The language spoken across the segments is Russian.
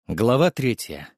Глава 3.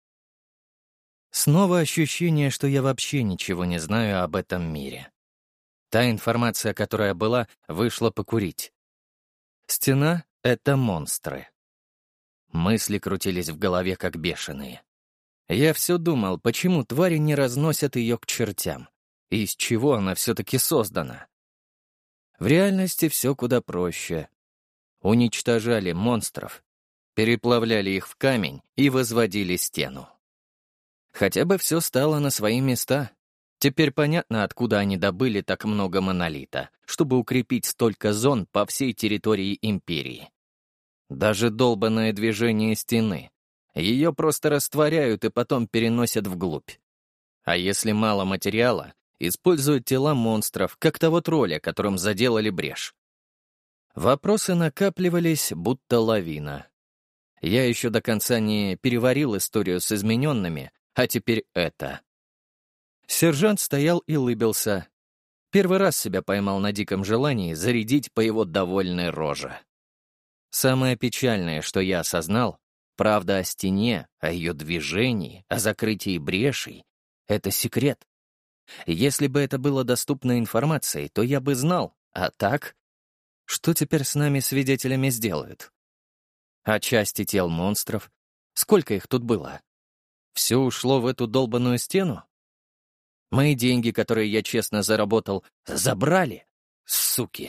Снова ощущение, что я вообще ничего не знаю об этом мире. Та информация, которая была, вышла покурить. Стена — это монстры. Мысли крутились в голове, как бешеные. Я все думал, почему твари не разносят ее к чертям, и из чего она все-таки создана. В реальности все куда проще. Уничтожали монстров, переплавляли их в камень и возводили стену. Хотя бы все стало на свои места. Теперь понятно, откуда они добыли так много монолита, чтобы укрепить столько зон по всей территории империи. Даже долбанное движение стены. Ее просто растворяют и потом переносят вглубь. А если мало материала, используют тела монстров, как того тролля, которым заделали брешь. Вопросы накапливались, будто лавина. Я еще до конца не переварил историю с измененными, а теперь это. Сержант стоял и улыбился. Первый раз себя поймал на диком желании зарядить по его довольной роже. Самое печальное, что я осознал, правда о стене, о ее движении, о закрытии брешей — это секрет. Если бы это было доступной информацией, то я бы знал, а так? Что теперь с нами свидетелями сделают? А части тел монстров? Сколько их тут было? Все ушло в эту долбаную стену? Мои деньги, которые я честно заработал, забрали? Суки!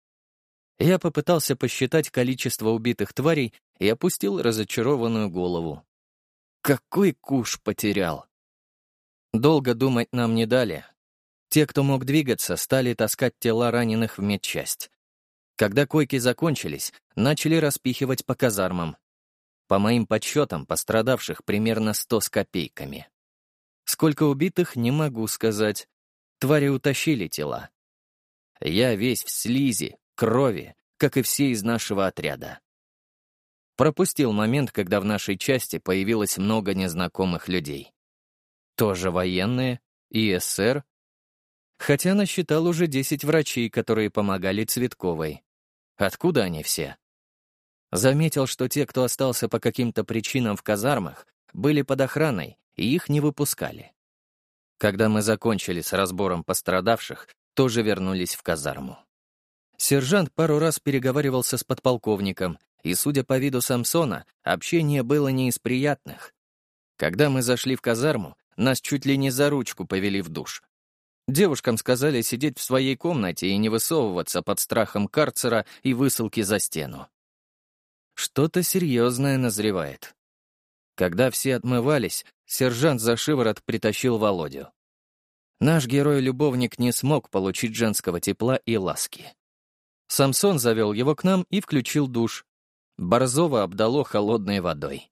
Я попытался посчитать количество убитых тварей и опустил разочарованную голову. Какой куш потерял! Долго думать нам не дали. Те, кто мог двигаться, стали таскать тела раненых в медчасть. Когда койки закончились, начали распихивать по казармам. По моим подсчетам, пострадавших примерно 100 с копейками. Сколько убитых, не могу сказать. Твари утащили тела. Я весь в слизи, крови, как и все из нашего отряда. Пропустил момент, когда в нашей части появилось много незнакомых людей. Тоже военные, ИСР. Хотя насчитал уже 10 врачей, которые помогали Цветковой. Откуда они все? Заметил, что те, кто остался по каким-то причинам в казармах, были под охраной, и их не выпускали. Когда мы закончили с разбором пострадавших, тоже вернулись в казарму. Сержант пару раз переговаривался с подполковником, и, судя по виду Самсона, общение было не из приятных. Когда мы зашли в казарму, нас чуть ли не за ручку повели в душ. Девушкам сказали сидеть в своей комнате и не высовываться под страхом карцера и высылки за стену. Что-то серьезное назревает. Когда все отмывались, сержант за шиворот притащил Володю. Наш герой-любовник не смог получить женского тепла и ласки. Самсон завел его к нам и включил душ. Борзова обдало холодной водой.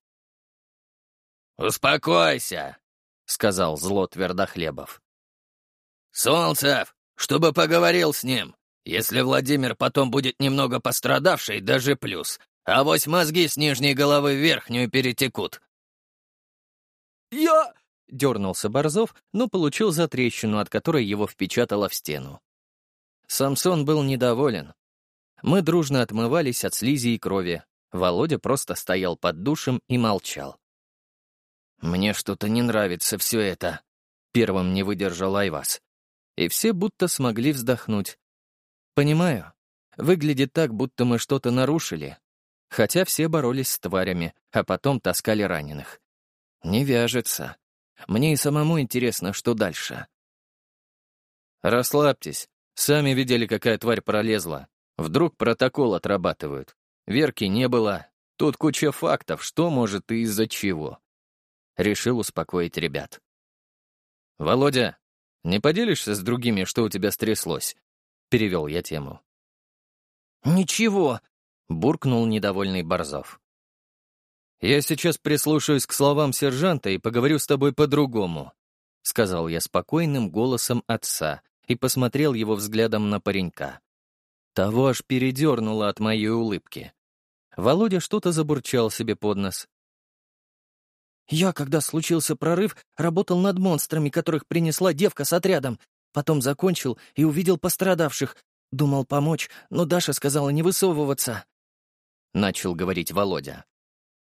«Успокойся», — сказал зло Твердохлебов. «Солнцев, чтобы поговорил с ним. Если Владимир потом будет немного пострадавший, даже плюс. Авось мозги с нижней головы в верхнюю перетекут». «Я...» — дернулся Борзов, но получил затрещину, от которой его впечатало в стену. Самсон был недоволен. Мы дружно отмывались от слизи и крови. Володя просто стоял под душем и молчал. «Мне что-то не нравится все это», — первым не выдержал Айваз. И все будто смогли вздохнуть. «Понимаю. Выглядит так, будто мы что-то нарушили. Хотя все боролись с тварями, а потом таскали раненых. Не вяжется. Мне и самому интересно, что дальше». «Расслабьтесь. Сами видели, какая тварь пролезла. Вдруг протокол отрабатывают. Верки не было. Тут куча фактов, что может и из-за чего». Решил успокоить ребят. «Володя, не поделишься с другими, что у тебя стряслось?» Перевел я тему. «Ничего», — буркнул недовольный Борзов. «Я сейчас прислушаюсь к словам сержанта и поговорю с тобой по-другому», — сказал я спокойным голосом отца и посмотрел его взглядом на паренька. Того аж передернуло от моей улыбки. Володя что-то забурчал себе под нос. «Я, когда случился прорыв, работал над монстрами, которых принесла девка с отрядом. Потом закончил и увидел пострадавших. Думал помочь, но Даша сказала не высовываться», — начал говорить Володя.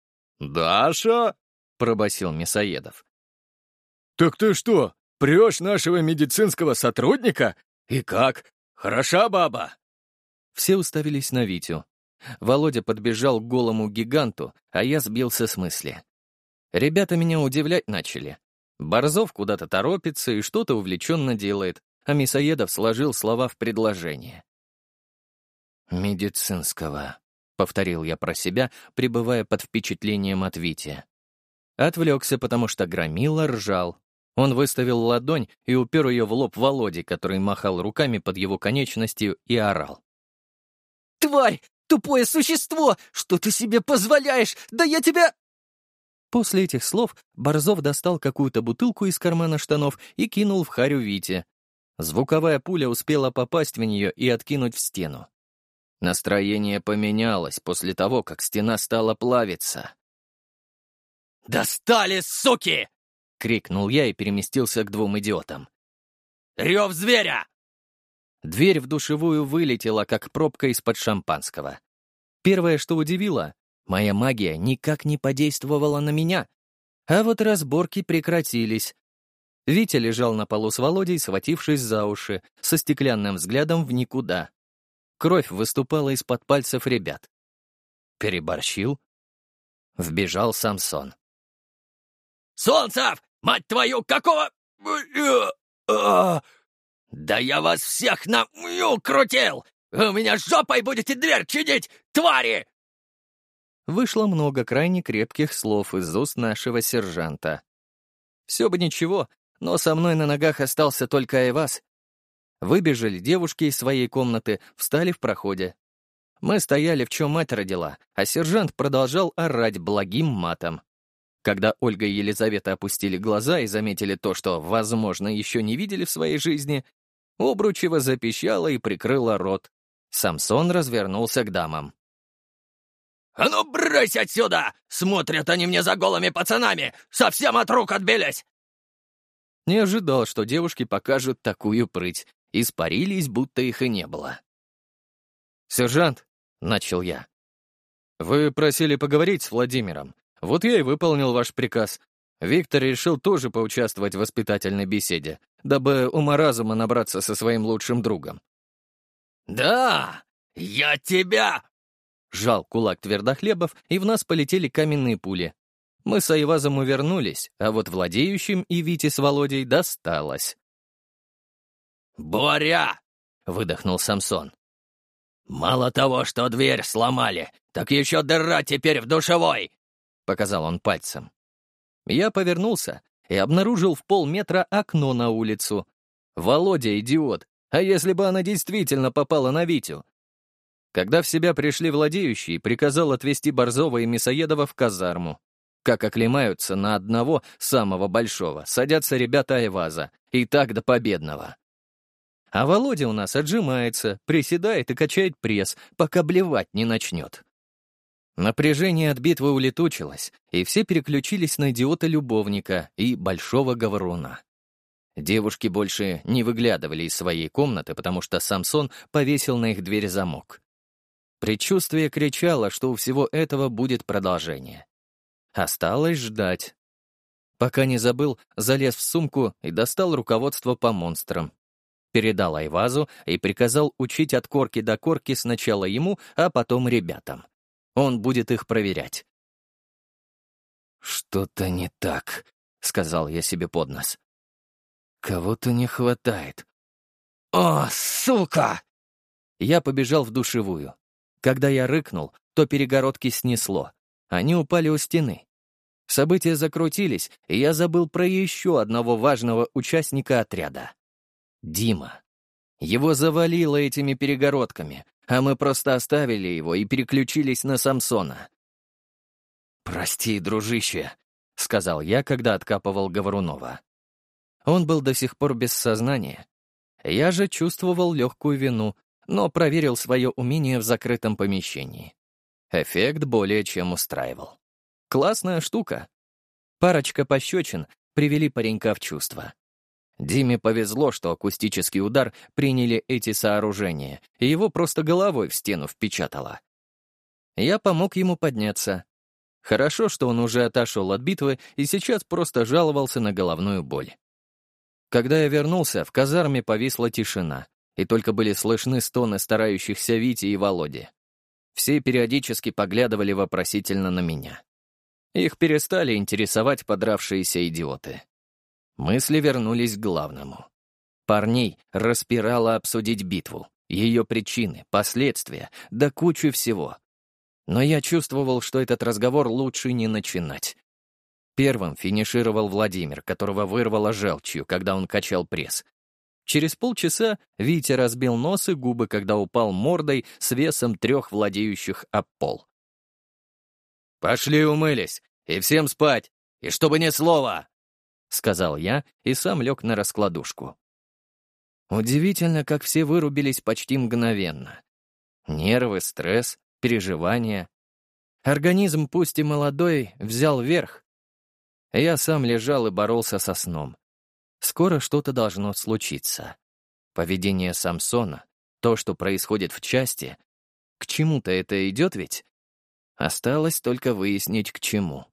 «Даша?» — пробасил Мясоедов. «Так ты что, прешь нашего медицинского сотрудника? И как? Хороша баба?» Все уставились на Витю. Володя подбежал к голому гиганту, а я сбился с мысли. Ребята меня удивлять начали. Борзов куда-то торопится и что-то увлеченно делает, а Мясоедов сложил слова в предложение. «Медицинского», — повторил я про себя, пребывая под впечатлением от Вити. Отвлекся, потому что Громила ржал. Он выставил ладонь и упер ее в лоб Володе, который махал руками под его конечностью и орал. «Тварь! Тупое существо! Что ты себе позволяешь? Да я тебя...» После этих слов Борзов достал какую-то бутылку из кармана штанов и кинул в харю Вите. Звуковая пуля успела попасть в нее и откинуть в стену. Настроение поменялось после того, как стена стала плавиться. «Достали, суки!» — крикнул я и переместился к двум идиотам. «Рев зверя!» Дверь в душевую вылетела, как пробка из-под шампанского. Первое, что удивило, моя магия никак не подействовала на меня, а вот разборки прекратились. Витя лежал на полу с Володей, схватившись за уши, со стеклянным взглядом в никуда. Кровь выступала из-под пальцев ребят. Переборщил. Вбежал Самсон. «Солнцев! Мать твою, какого... Да я вас всех крутил! У меня жопой будете дверь чинить, твари!» Вышло много крайне крепких слов из уст нашего сержанта. Все бы ничего, но со мной на ногах остался только Айваз. Выбежали девушки из своей комнаты, встали в проходе. Мы стояли, в чем мать родила, а сержант продолжал орать благим матом. Когда Ольга и Елизавета опустили глаза и заметили то, что, возможно, еще не видели в своей жизни, Обручева запищала и прикрыла рот. Самсон развернулся к дамам. «А ну, брысь отсюда! Смотрят они мне за голыми пацанами! Совсем от рук отбились!» Не ожидал, что девушки покажут такую прыть. Испарились, будто их и не было. «Сержант», — начал я, — «вы просили поговорить с Владимиром. Вот я и выполнил ваш приказ. Виктор решил тоже поучаствовать в воспитательной беседе, дабы ума-разума набраться со своим лучшим другом». «Да, я тебя...» Сжал кулак Твердохлебов, и в нас полетели каменные пули. Мы с Айвазом увернулись, а вот владеющим и Вите с Володей досталось. «Боря!» — выдохнул Самсон. «Мало того, что дверь сломали, так еще дыра теперь в душевой!» — показал он пальцем. Я повернулся и обнаружил в полметра окно на улицу. Володя — идиот, а если бы она действительно попала на Витю? Когда в себя пришли владеющие, приказал отвезти Борзова и Мясоедова в казарму. Как оклемаются на одного, самого большого, садятся ребята Айваза, и так до победного. А Володя у нас отжимается, приседает и качает пресс, пока блевать не начнет. Напряжение от битвы улетучилось, и все переключились на идиота-любовника и большого говоруна. Девушки больше не выглядывали из своей комнаты, потому что Самсон повесил на их дверь замок. Предчувствие кричало, что у всего этого будет продолжение. Осталось ждать. Пока не забыл, залез в сумку и достал руководство по монстрам. Передал Айвазу и приказал учить от корки до корки сначала ему, а потом ребятам. Он будет их проверять. «Что-то не так», — сказал я себе под нос. «Кого-то не хватает». «О, сука!» Я побежал в душевую. Когда я рыкнул, то перегородки снесло. Они упали у стены. События закрутились, и я забыл про еще одного важного участника отряда. Дима. Его завалило этими перегородками, а мы просто оставили его и переключились на Самсона. «Прости, дружище», — сказал я, когда откапывал Говорунова. Он был до сих пор без сознания. Я же чувствовал легкую вину, но проверил свое умение в закрытом помещении. Эффект более чем устраивал. Классная штука. Парочка пощечин привели паренька в чувство. Диме повезло, что акустический удар приняли эти сооружения, и его просто головой в стену впечатало. Я помог ему подняться. Хорошо, что он уже отошел от битвы и сейчас просто жаловался на головную боль. Когда я вернулся, в казарме повисла тишина, и только были слышны стоны старающихся Вити и Володи. Все периодически поглядывали вопросительно на меня. Их перестали интересовать подравшиеся идиоты. Мысли вернулись к главному. Парней распирало обсудить битву, ее причины, последствия, да кучу всего. Но я чувствовал, что этот разговор лучше не начинать. Первым финишировал Владимир, которого вырвало желчью, когда он качал пресс. Через полчаса Витя разбил нос и губы, когда упал мордой с весом 3 владеющих об пол. «Пошли умылись, и всем спать, и чтобы ни слова!» — сказал я и сам лег на раскладушку. Удивительно, как все вырубились почти мгновенно. Нервы, стресс, переживания. Организм, пусть и молодой, взял верх. Я сам лежал и боролся со сном. Скоро что-то должно случиться. Поведение Самсона, то, что происходит в части, к чему-то это идет ведь? Осталось только выяснить, к чему.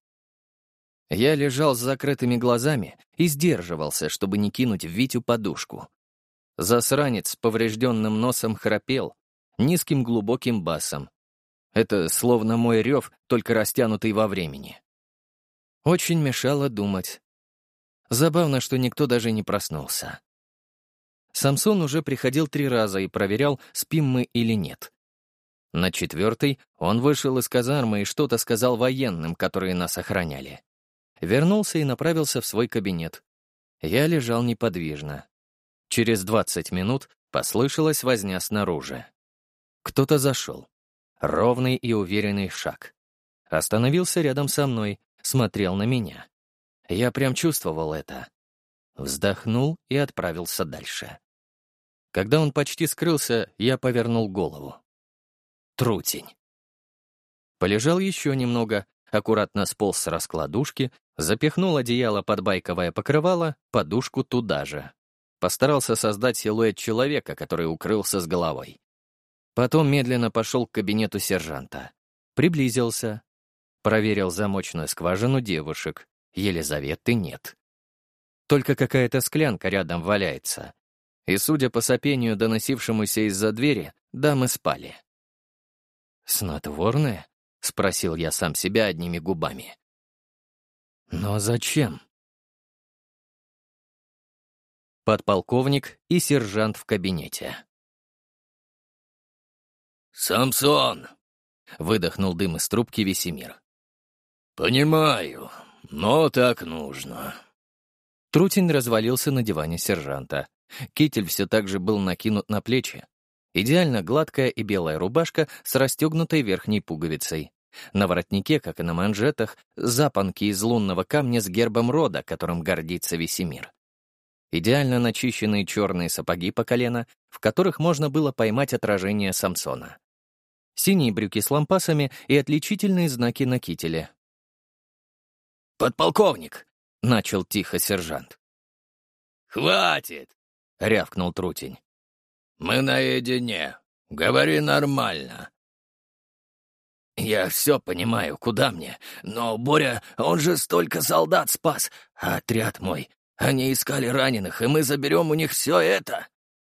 Я лежал с закрытыми глазами и сдерживался, чтобы не кинуть в Витю подушку. Засранец с поврежденным носом храпел, низким глубоким басом. Это словно мой рев, только растянутый во времени. Очень мешало думать. Забавно, что никто даже не проснулся. Самсон уже приходил 3 раза и проверял, спим мы или нет. На 4-й он вышел из казармы и что-то сказал военным, которые нас охраняли. Вернулся и направился в свой кабинет. Я лежал неподвижно. Через 20 минут послышалась возня снаружи. Кто-то зашел. Ровный и уверенный шаг. Остановился рядом со мной, смотрел на меня. Я прям чувствовал это. Вздохнул и отправился дальше. Когда он почти скрылся, я повернул голову. Трутень. Полежал еще немного, аккуратно сполз с раскладушки, запихнул одеяло под байковое покрывало, подушку туда же. Постарался создать силуэт человека, который укрылся с головой. Потом медленно пошел к кабинету сержанта. Приблизился. Проверил замочную скважину девушек. Елизаветы нет. Только какая-то склянка рядом валяется. И, судя по сопению, доносившемуся из-за двери, дамы спали. «Снотворное?» — спросил я сам себя одними губами. «Но зачем?» Подполковник и сержант в кабинете. «Самсон!» — выдохнул дым из трубки Весемир. «Понимаю, но так нужно». Трутень развалился на диване сержанта. Китель все так же был накинут на плечи. Идеально гладкая и белая рубашка с расстегнутой верхней пуговицей. На воротнике, как и на манжетах, запонки из лунного камня с гербом рода, которым гордится Весемир. Идеально начищенные черные сапоги по колено, в которых можно было поймать отражение Самсона. Синие брюки с лампасами и отличительные знаки на кителе. «Подполковник!» — начал тихо сержант. «Хватит!» — рявкнул Трутень. «Мы наедине. Говори нормально». «Я все понимаю, куда мне, но Боря, он же столько солдат спас, а отряд мой, они искали раненых, и мы заберем у них все это».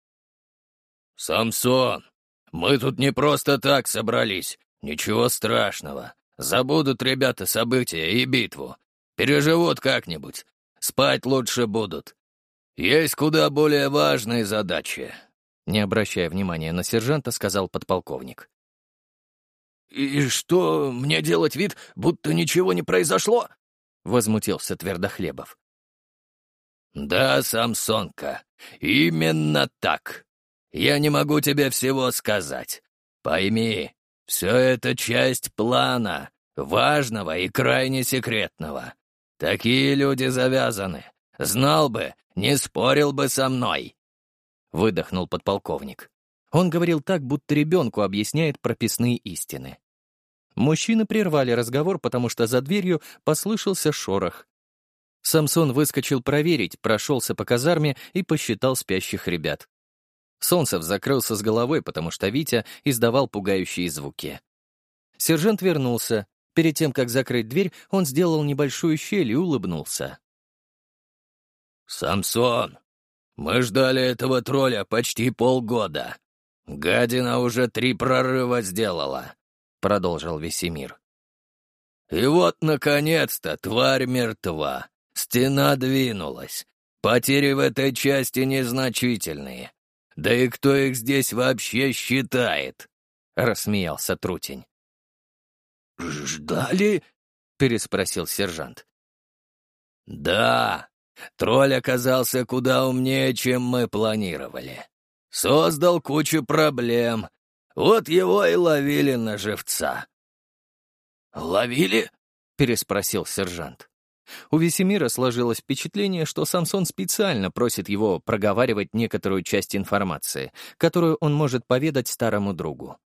«Самсон, мы тут не просто так собрались, ничего страшного. Забудут ребята события и битву. Переживут как-нибудь, спать лучше будут. Есть куда более важные задачи». Не обращая внимания на сержанта, сказал подполковник. «И что, мне делать вид, будто ничего не произошло?» — возмутился Твердохлебов. «Да, Самсонка, именно так. Я не могу тебе всего сказать. Пойми, все это часть плана, важного и крайне секретного. Такие люди завязаны. Знал бы, не спорил бы со мной». — выдохнул подполковник. Он говорил так, будто ребенку объясняет прописные истины. Мужчины прервали разговор, потому что за дверью послышался шорох. Самсон выскочил проверить, прошелся по казарме и посчитал спящих ребят. Солнцев закрылся с головой, потому что Витя издавал пугающие звуки. Сержант вернулся, Перед тем, как закрыть дверь, он сделал небольшую щель и улыбнулся. «Самсон, мы ждали этого тролля почти полгода. Гадина уже 3 прорыва сделала», — продолжил Весемир. «И вот, наконец-то, тварь мертва. Стена двинулась. Потери в этой части незначительные. Да и кто их здесь вообще считает?» — рассмеялся Трутень. «Ждали?» — переспросил сержант. «Да, тролль оказался куда умнее, чем мы планировали. Создал кучу проблем. Вот его и ловили на живца». «Ловили?» — переспросил сержант. У Весемира сложилось впечатление, что Самсон специально просит его проговаривать некоторую часть информации, которую он может поведать старому другу.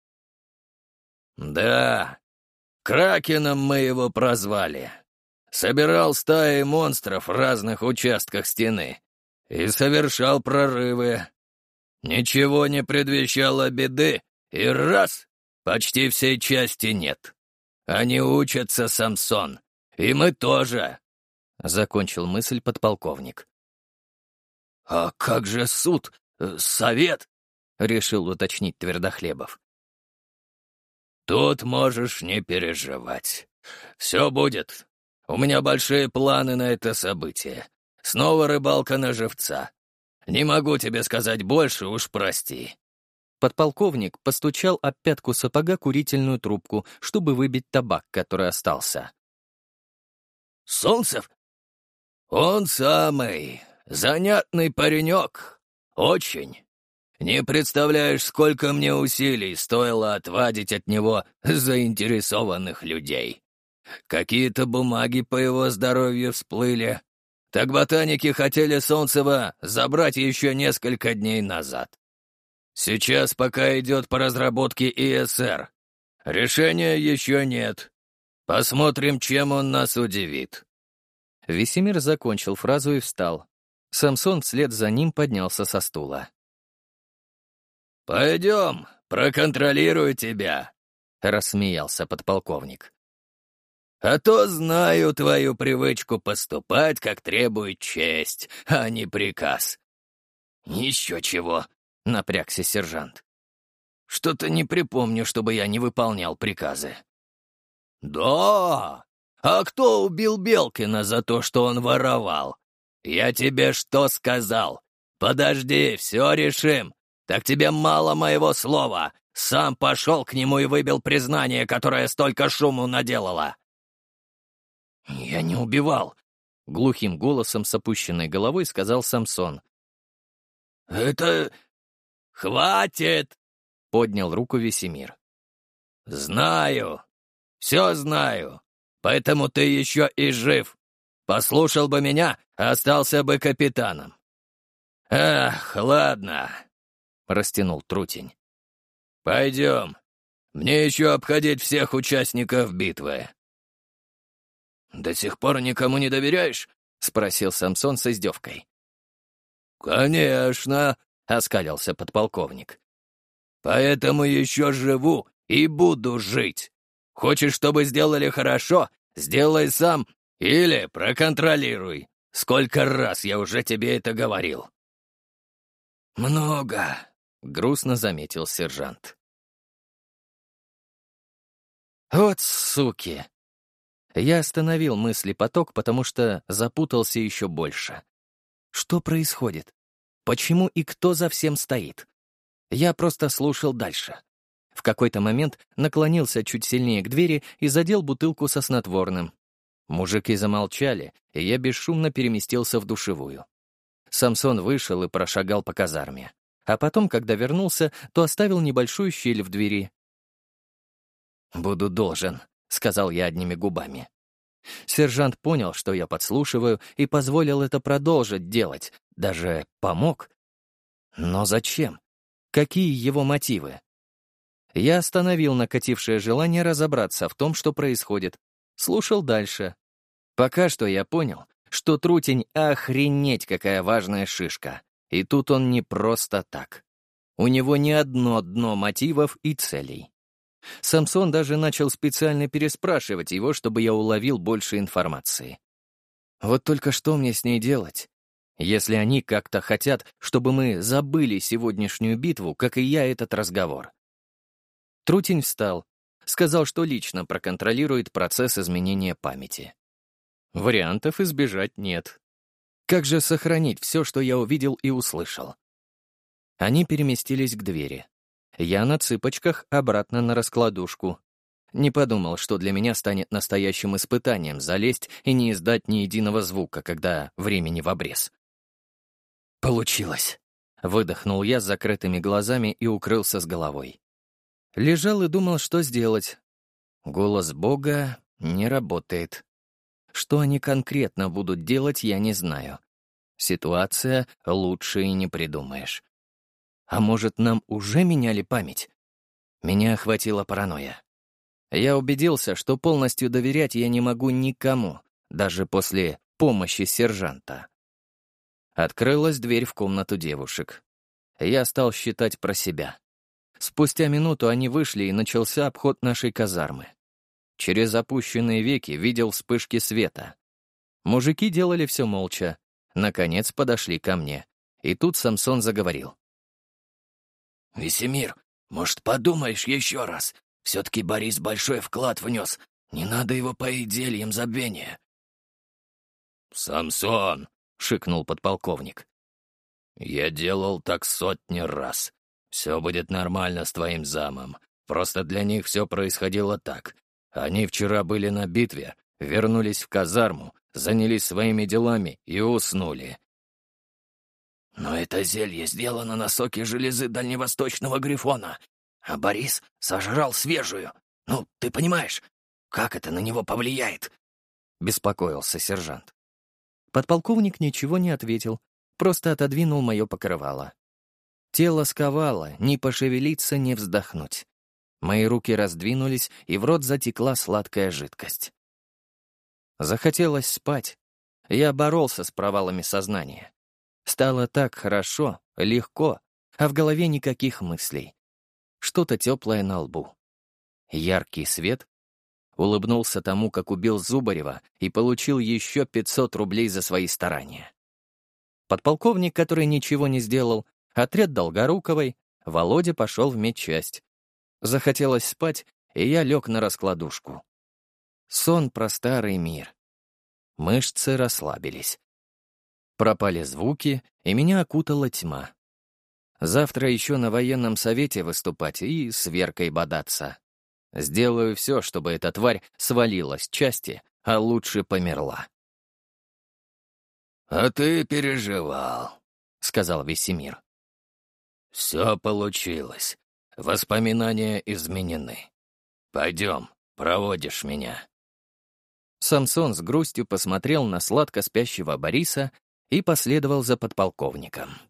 «Да, Кракеном мы его прозвали. Собирал стаи монстров в разных участках стены и совершал прорывы. Ничего не предвещало беды, и раз — почти всей части нет. Они учатся, Самсон, и мы тоже», — закончил мысль подполковник. «А как же суд? Совет?» — решил уточнить Твердохлебов. «Тут можешь не переживать. Все будет. У меня большие планы на это событие. Снова рыбалка на живца. Не могу тебе сказать больше, уж прости». Подполковник постучал об пятку сапога курительную трубку, чтобы выбить табак, который остался. «Солнцев?» «Он самый. Занятный паренек. Очень. Не представляешь, сколько мне усилий стоило отвадить от него заинтересованных людей. Какие-то бумаги по его здоровью всплыли. Так ботаники хотели Солнцева забрать еще несколько дней назад. Сейчас пока идет по разработке ИСР. Решения еще нет. Посмотрим, чем он нас удивит». Весемир закончил фразу и встал. Самсон вслед за ним поднялся со стула. «Пойдем, проконтролирую тебя», — рассмеялся подполковник. «А то знаю твою привычку поступать, как требует честь, а не приказ». «Еще чего», — напрягся сержант. «Что-то не припомню, чтобы я не выполнял приказы». «Да? А кто убил Белкина за то, что он воровал? Я тебе что сказал? Подожди, все решим. Так тебе мало моего слова. Сам пошел к нему и выбил признание, которое столько шуму наделало». «Я не убивал», — глухим голосом с опущенной головой сказал Самсон. «Это...» «Хватит!» — поднял руку Весемир. «Знаю. Все знаю. Поэтому ты еще и жив. Послушал бы меня, остался бы капитаном». «Эх, ладно», — растянул Трутень. «Пойдем. Мне еще обходить всех участников битвы». «До сих пор никому не доверяешь?» — спросил Самсон с издевкой. «Конечно», — оскалился подполковник. «Поэтому еще живу и буду жить. Хочешь, чтобы сделали хорошо, сделай сам или проконтролируй. Сколько раз я уже тебе это говорил». «Много», — грустно заметил сержант. «Вот суки!» Я остановил мыслепоток, потому что запутался еще больше. Что происходит? Почему и кто за всем стоит? Я просто слушал дальше. В какой-то момент наклонился чуть сильнее к двери и задел бутылку со снотворным. Мужики замолчали, и я бесшумно переместился в душевую. Самсон вышел и прошагал по казарме. А потом, когда вернулся, то оставил небольшую щель в двери. «Буду должен», — сказал я одними губами. Сержант понял, что я подслушиваю, и позволил это продолжить делать, даже помог. Но зачем? Какие его мотивы? Я остановил накатившее желание разобраться в том, что происходит. Слушал дальше. Пока что я понял, что Трутень охренеть какая важная шишка. И тут он не просто так. У него не одно дно мотивов и целей. Самсон даже начал специально переспрашивать его, чтобы я уловил больше информации. Вот только что мне с ней делать? Если они как-то хотят, чтобы мы забыли сегодняшнюю битву, как и я этот разговор. Трутень встал, сказал, что лично проконтролирует процесс изменения памяти. Вариантов избежать нет. Как же сохранить все, что я увидел и услышал? Они переместились к двери. Я на цыпочках обратно на раскладушку. Не подумал, что для меня станет настоящим испытанием залезть и не издать ни единого звука, когда времени в обрез. «Получилось!» — выдохнул я с закрытыми глазами и укрылся с головой. Лежал и думал, что сделать. Голос Бога не работает. Что они конкретно будут делать, я не знаю. Ситуация лучше и не придумаешь. А может, нам уже меняли память? Меня охватила паранойя. Я убедился, что полностью доверять я не могу никому, даже после помощи сержанта. Открылась дверь в комнату девушек. Я стал считать про себя. Спустя минуту они вышли, и начался обход нашей казармы. Через опущенные веки видел вспышки света. Мужики делали все молча. Наконец подошли ко мне. И тут Самсон заговорил. «Весемир, может, подумаешь еще раз? Все-таки Борис большой вклад внес. Не надо его поить зельем забвения». «Самсон!» — шикнул подполковник. «Я делал так сотни раз. Все будет нормально с твоим замом. Просто для них все происходило так. Они вчера были на битве, вернулись в казарму, занялись своими делами и уснули». «Но это зелье сделано на соке железы дальневосточного грифона, а Борис сожрал свежую. Ну, ты понимаешь, как это на него повлияет?» — беспокоился сержант. Подполковник ничего не ответил, просто отодвинул мое покрывало. Тело сковало, ни пошевелиться, ни вздохнуть. Мои руки раздвинулись, и в рот затекла сладкая жидкость. Захотелось спать. Я боролся с провалами сознания. Стало так хорошо, легко, а в голове никаких мыслей. Что-то теплое на лбу. Яркий свет. Улыбнулся тому, как убил Зубарева, и получил еще 500 рублей за свои старания. Подполковник, который ничего не сделал, отряд Долгоруковой, Володя пошел в медчасть. Захотелось спать, и я лег на раскладушку. Сон про старый мир. Мышцы расслабились. Пропали звуки, и меня окутала тьма. Завтра еще на военном совете выступать и с Веркой бодаться. Сделаю все, чтобы эта тварь свалилась с части, а лучше померла. «А ты переживал», — сказал Весемир. «Все получилось. Воспоминания изменены. Пойдем, проводишь меня». Самсон с грустью посмотрел на сладко спящего Бориса и последовал за подполковником.